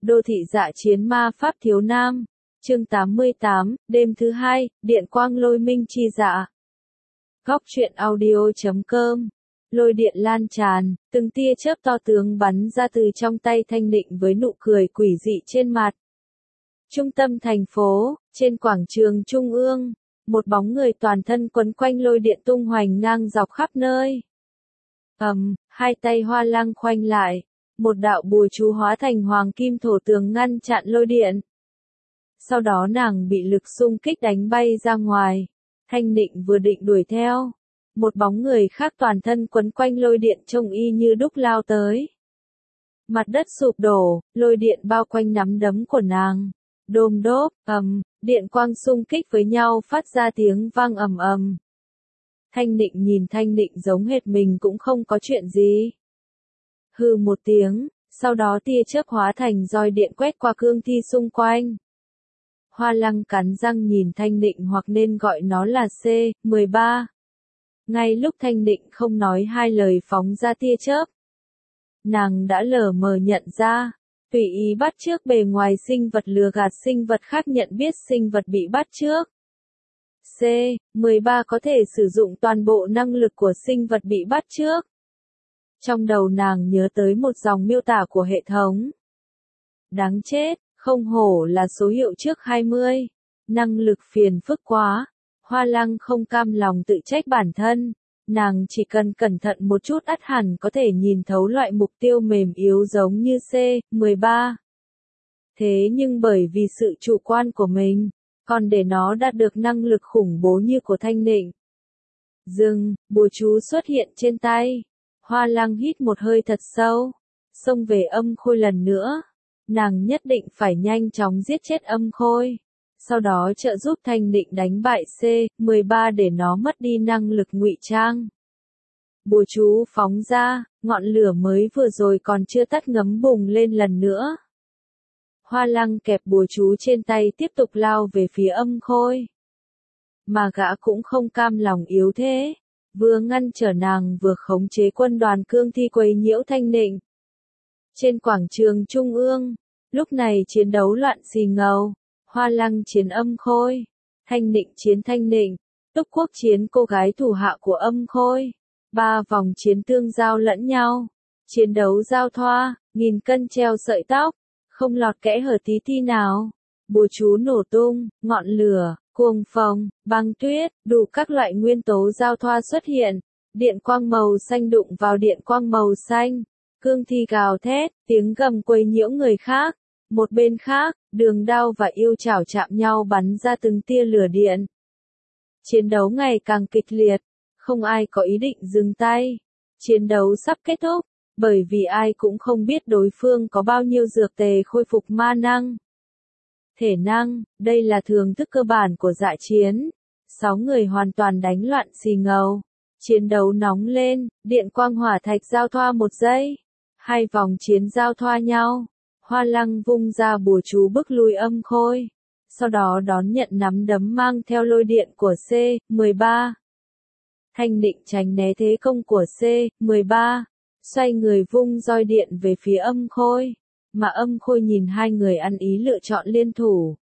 Đô thị dạ chiến ma pháp thiếu nam. Chương 88, đêm thứ hai, điện quang lôi minh chi dạ. Góc truyện audio.com. Lôi điện lan tràn, từng tia chớp to tướng bắn ra từ trong tay Thanh Định với nụ cười quỷ dị trên mặt. Trung tâm thành phố, trên quảng trường trung ương, một bóng người toàn thân quấn quanh lôi điện tung hoành ngang dọc khắp nơi. Hai tay Hoa Lăng khoanh lại, một đạo bùa chú hóa thành hoàng kim thổ tường ngăn chặn lôi điện. Sau đó nàng bị lực xung kích đánh bay ra ngoài. Thanh Định vừa định đuổi theo, một bóng người khác toàn thân quấn quanh lôi điện trông y như đúc lao tới. Mặt đất sụp đổ, lôi điện bao quanh nắm đấm của nàng. Đôm đốp, điện quang xung kích với nhau phát ra tiếng vang ầm ầm. Thanh Định nhìn Thanh Định giống hệt mình cũng không có chuyện gì. Hừ một tiếng, sau đó tia chớp hóa thành roi điện quét qua cương thi xung quanh. Hoa Lăng cắn răng nhìn Thanh Định, hoặc nên gọi nó là C13. Ngay lúc Thanh Định không nói hai lời phóng ra tia chớp, nàng đã lờ mờ nhận ra, tùy ý bắt chước bề ngoài sinh vật lừa gạt sinh vật khác nhận biết sinh vật bị bắt chước. C13 có thể sử dụng toàn bộ năng lực của sinh vật bị bắt chước. Trong đầu nàng nhớ tới một dòng miêu tả của hệ thống. Đáng chết, không hổ là số hiệu trước 20. Năng lực phiền phức quá. Hoa Lăng không cam lòng tự trách bản thân. Nàng chỉ cần cẩn thận một chút ắt hẳn có thể nhìn thấu loại mục tiêu mềm yếu giống như C13. Thế nhưng bởi vì sự chủ quan của mình, còn để nó đạt được năng lực khủng bố như của Thanh Định. Dừng, bùa chú xuất hiện trên tay. Hoa Lăng hít một hơi thật sâu, xông về Âm Khôi lần nữa. Nàng nhất định phải nhanh chóng giết chết Âm Khôi, sau đó trợ giúp Thanh Định đánh bại C13 để nó mất đi năng lực ngụy trang. Bùa chú phóng ra, ngọn lửa mới vừa rồi còn chưa tắt ngấm bùng lên lần nữa. Hoa Lăng kẹp bùa chú trên tay tiếp tục lao về phía Âm Khôi. Mà gã cũng không cam lòng yếu thế, vừa ngăn trở nàng vừa khống chế quân đoàn cương thi quấy nhiễu Thanh Định. Trên quảng trường trung ương, lúc này chiến đấu loạn xì ngầu. Hoa Lăng chiến Âm Khôi, Thanh Định chiến Thanh Định, Túc Quốc chiến cô gái thủ hạ của Âm Khôi. 3 vòng chiến tương giao lẫn nhau, chiến đấu giao thoa, nghìn cân treo sợi tóc, không lọt kẽ hở tí ti nào. Bùa chú nổ tung, ngọn lửa, cuồng phong, băng tuyết, đủ các loại nguyên tố giao thoa xuất hiện. Điện quang màu xanh đụng vào điện quang màu xanh, cương thi gào thét, tiếng gầm quấy nhiễu người khác. Một bên khác, Đường Đao và Yêu Chảo chạm nhau bắn ra từng tia lửa điện. Chiến đấu ngày càng kịch liệt, không ai có ý định dừng tay. Chiến đấu sắp kết thúc, bởi vì ai cũng không biết đối phương có bao nhiêu dược tề khôi phục ma năng. Thể năng, đây là thưởng thức cơ bản của dạ chiến. 6 người hoàn toàn đánh loạn xì ngầu. Chiến đấu nóng lên, điện quang hỏa thạch giao thoa 1 giây. 2 vòng chiến giao thoa nhau. Hoa Lăng vung ra bùa chú bức lui Âm Khôi, sau đó đón nhận nắm đấm mang theo lôi điện của C13. Thanh Định tránh né thế công của C13, xoay người vung roi điện về phía Âm Khôi, mà Âm Khôi nhìn hai người ăn ý lựa chọn liên thủ.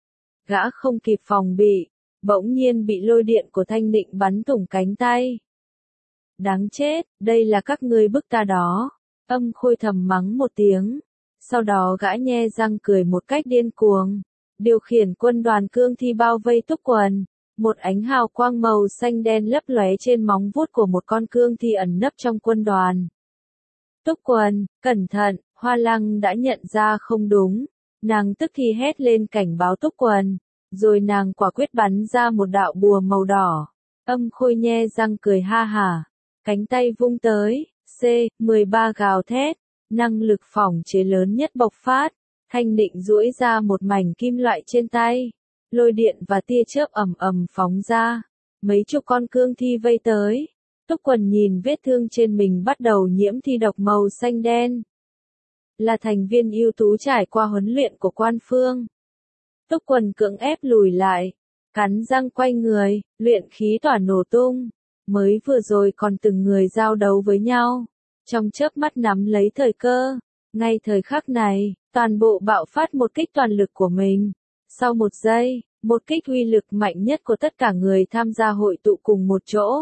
Gã không kịp phòng bị, bỗng nhiên bị lôi điện của Thanh Định bắn thủng cánh tay. Đáng chết, đây là các ngươi bức ta đó. Âm Khôi thầm mắng một tiếng. Sau đó gã nhe răng cười một cách điên cuồng, điều khiển quân đoàn cương thi bao vây Túc Quần. Một ánh hào quang màu xanh đen lấp lóe trên móng vuốt của một con cương thi ẩn nấp trong quân đoàn. Túc Quần, cẩn thận, Hoa Lăng đã nhận ra không đúng. Nàng tức thì hét lên cảnh báo Túc Quần, rồi nàng quả quyết bắn ra một đạo bùa màu đỏ. Âm Khôi nhe răng cười ha hả, cánh tay vung tới, C13 gào thét. Năng lực phỏng chế lớn nhất bộc phát, Thanh Định duỗi ra một mảnh kim loại trên tay, lôi điện và tia chớp ầm ầm phóng ra, mấy chục con cương thi vây tới. Túc Quần nhìn vết thương trên mình bắt đầu nhiễm thi độc màu xanh đen. Là thành viên ưu tú trải qua huấn luyện của Quan Phương. Túc Quần cưỡng ép lùi lại, cắn răng quay người, luyện khí tỏa nổ tung. Mới vừa rồi còn từng người giao đấu với nhau. Trong chớp mắt nắm lấy thời cơ, Ngay thời khắc này, toàn bộ bạo phát một kích toàn lực của mình. Sau một giây, một kích uy lực mạnh nhất của tất cả người tham gia hội tụ cùng một chỗ.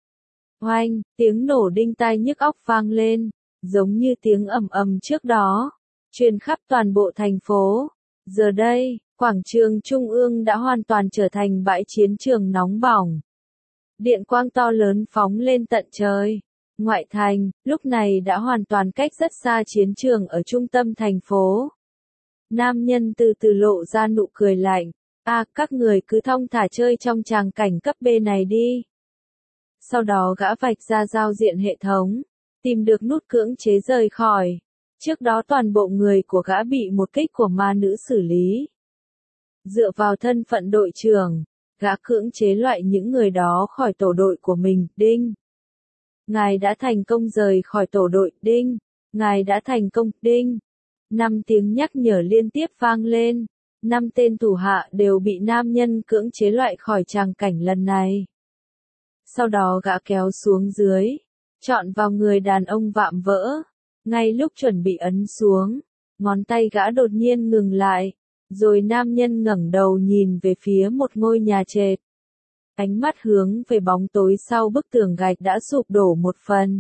Oanh, tiếng nổ đinh tai nhức óc vang lên, giống như tiếng ầm ầm trước đó, truyền khắp toàn bộ thành phố. Giờ đây, quảng trường Trung ương đã hoàn toàn trở thành bãi chiến trường nóng bỏng. Điện quang to lớn phóng lên tận trời. Ngoại thành, lúc này đã hoàn toàn cách rất xa chiến trường ở trung tâm thành phố. Nam nhân từ từ lộ ra nụ cười lạnh. Các người cứ thong thả chơi trong tràng cảnh cấp B này đi. Sau đó gã vạch ra giao diện hệ thống, tìm được nút cưỡng chế rời khỏi. Trước đó toàn bộ người của gã bị một kích của ma nữ xử lý. Dựa vào thân phận đội trưởng, gã cưỡng chế loại những người đó khỏi tổ đội của mình, đinh. Ngài đã thành công rời khỏi tổ đội, đinh. Ngài đã thành công, đinh. 5 tiếng nhắc nhở liên tiếp vang lên. 5 tên thủ hạ đều bị nam nhân cưỡng chế loại khỏi tràng cảnh lần này. Sau đó gã kéo xuống dưới, chọn vào người đàn ông vạm vỡ. Ngay lúc chuẩn bị ấn xuống, ngón tay gã đột nhiên ngừng lại, rồi nam nhân ngẩng đầu nhìn về phía một ngôi nhà trệt. Ánh mắt hướng về bóng tối sau bức tường gạch đã sụp đổ một phần.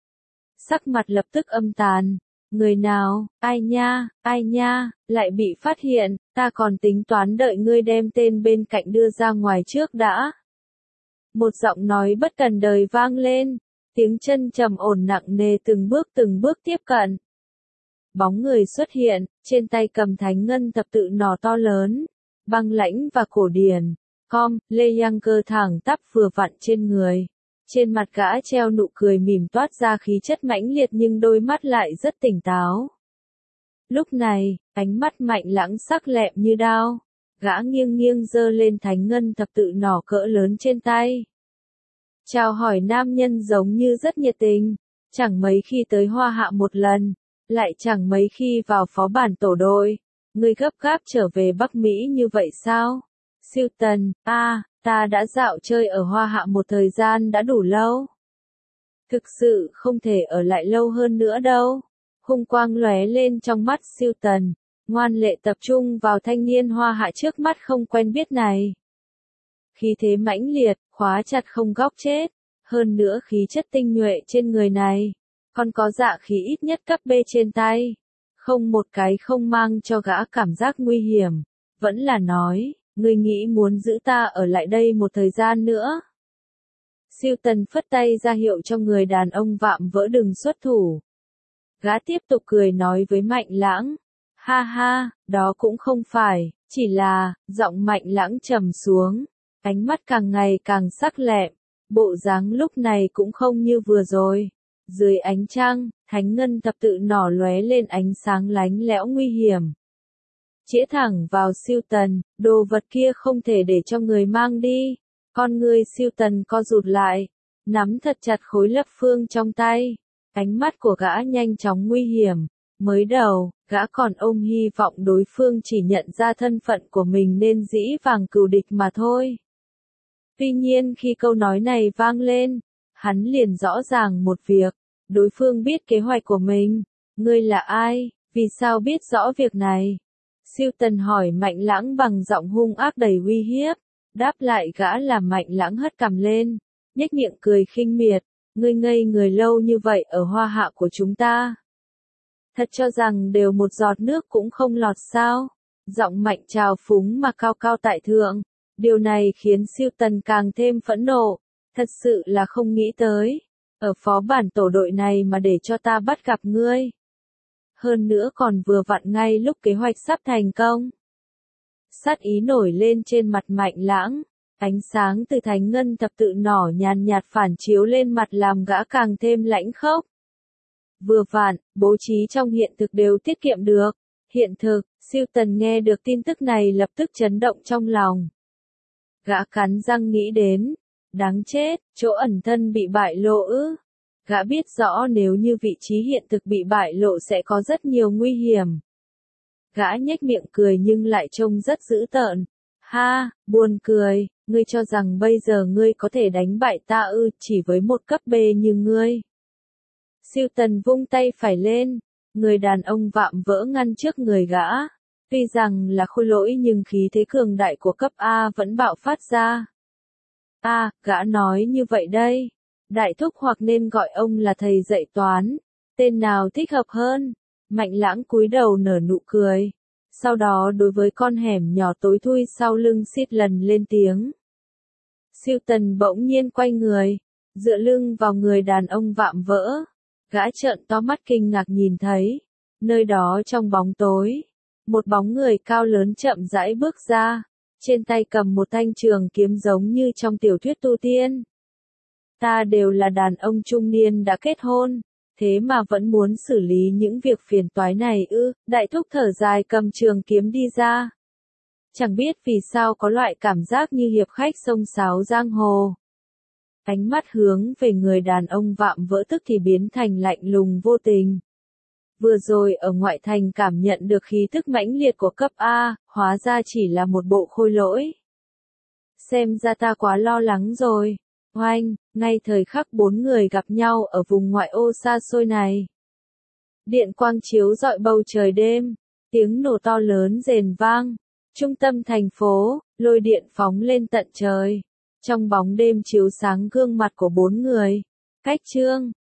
Sắc mặt lập tức âm tàn. Người nào, ai nha, lại bị phát hiện, ta còn tính toán đợi ngươi đem tên bên cạnh đưa ra ngoài trước đã. Một giọng nói bất cần đời vang lên, tiếng chân trầm ổn nặng nề từng bước tiếp cận. Bóng người xuất hiện, trên tay cầm thánh ngân thập tự nỏ to lớn, băng lãnh và cổ điển. Lê Yang cơ thẳng tắp vừa vặn trên người. Trên mặt gã treo nụ cười mỉm toát ra khí chất mãnh liệt nhưng đôi mắt lại rất tỉnh táo. Lúc này, ánh mắt mạnh lãng sắc lẹm như đao. Gã nghiêng nghiêng giơ lên thánh ngân thập tự nỏ cỡ lớn trên tay. Chào hỏi nam nhân giống như rất nhiệt tình. Chẳng mấy khi tới Hoa Hạ một lần, lại chẳng mấy khi vào phó bản tổ đội. Ngươi gấp gáp trở về Bắc Mỹ như vậy sao? Siêu Tần, ta đã dạo chơi ở Hoa Hạ một thời gian đã đủ lâu. Thực sự không thể ở lại lâu hơn nữa đâu. Hung quang lóe lên trong mắt Siêu Tần, ngoan lệ tập trung vào thanh niên Hoa Hạ trước mắt không quen biết này. Khí thế mãnh liệt, khóa chặt không góc chết. Hơn nữa khí chất tinh nhuệ trên người này, còn có dạ khí ít nhất cấp B trên tay. Không một cái không mang cho gã cảm giác nguy hiểm. Vẫn là nói, ngươi nghĩ muốn giữ ta ở lại đây một thời gian nữa. Siêu Tần phất tay ra hiệu cho người đàn ông vạm vỡ đừng xuất thủ. Gã tiếp tục cười nói với Mạnh Lãng. Ha ha, đó cũng không phải, chỉ là, giọng Mạnh Lãng trầm xuống. Ánh mắt càng ngày càng sắc lẹm. Bộ dáng lúc này cũng không như vừa rồi. Dưới ánh trăng, thánh ngân thập tự nỏ lóe lên ánh sáng lánh lẽo nguy hiểm. Chĩa thẳng vào Siêu Tần, đồ vật kia không thể để cho người mang đi. Con người Siêu Tần co rụt lại, nắm thật chặt khối lập phương trong tay. Ánh mắt của gã nhanh chóng nguy hiểm. Mới đầu, gã còn ôm hy vọng đối phương chỉ nhận ra thân phận của mình nên dĩ vàng cừu địch mà thôi. Tuy nhiên khi câu nói này vang lên, hắn liền rõ ràng một việc. Đối phương biết kế hoạch của mình. Ngươi là ai? Vì sao biết rõ việc này? Siêu Tần hỏi Mạnh Lãng bằng giọng hung ác đầy uy hiếp. Đáp lại gã là Mạnh Lãng hất cằm lên, nhếch miệng cười khinh miệt. Ngươi ngây người lâu như vậy ở Hoa Hạ của chúng ta. Thật cho rằng đều một giọt nước cũng không lọt sao? Giọng Mạnh trào phúng mà cao cao tại thượng. Điều này khiến Siêu Tần càng thêm phẫn nộ. Thật sự là không nghĩ tới. Ở phó bản tổ đội này mà để cho ta bắt gặp ngươi. Hơn nữa còn vừa vặn ngay lúc kế hoạch sắp thành công. Sát ý nổi lên trên mặt Mạnh Lãng. Ánh sáng từ thánh ngân thập tự nỏ nhàn nhạt phản chiếu lên mặt làm gã càng thêm lãnh khốc. Vừa vặn, bố trí trong hiện thực đều tiết kiệm được. Hiện thực, Siêu Tần nghe được tin tức này lập tức chấn động trong lòng. Gã cắn răng nghĩ đến. Đáng chết, chỗ ẩn thân bị bại lộ ư. Gã biết rõ nếu như vị trí hiện thực bị bại lộ sẽ có rất nhiều nguy hiểm. Gã nhếch miệng cười nhưng lại trông rất dữ tợn. Ha, buồn cười, ngươi cho rằng bây giờ ngươi có thể đánh bại ta ư chỉ với một cấp B như ngươi. Siêu Tần vung tay phải lên, Người đàn ông vạm vỡ ngăn trước người gã. Tuy rằng là khôi lỗi nhưng khí thế cường đại của cấp A vẫn bạo phát ra. Gã nói như vậy đây. Đại thúc hoặc nên gọi ông là thầy dạy toán. Tên nào thích hợp hơn? Mạnh Lãng cúi đầu nở nụ cười. Sau đó đối với con hẻm nhỏ tối thui sau lưng xít lần lên tiếng. Siêu Tần bỗng nhiên quay người, dựa lưng vào người đàn ông vạm vỡ. Gã trợn to mắt kinh ngạc nhìn thấy, nơi đó trong bóng tối, một bóng người cao lớn chậm rãi bước ra, trên tay cầm một thanh trường kiếm giống như trong tiểu thuyết tu tiên. Ta đều là đàn ông trung niên đã kết hôn, thế mà vẫn muốn xử lý những việc phiền toái này ư? Đại thúc thở dài cầm trường kiếm đi ra. Chẳng biết vì sao có loại cảm giác như hiệp khách xông xáo giang hồ. Ánh mắt hướng về người đàn ông vạm vỡ tức thì biến thành lạnh lùng vô tình. Vừa rồi ở ngoại thành cảm nhận được khí thức mãnh liệt của cấp A, hóa ra chỉ là một bộ khôi lỗi. Xem ra ta quá lo lắng rồi. Oanh, ngay thời khắc bốn người gặp nhau ở vùng ngoại ô xa xôi này. Điện quang chiếu rọi bầu trời đêm, tiếng nổ to lớn rền vang. Trung tâm thành phố, lôi điện phóng lên tận trời. Trong bóng đêm chiếu sáng gương mặt của bốn người. Cách Trương,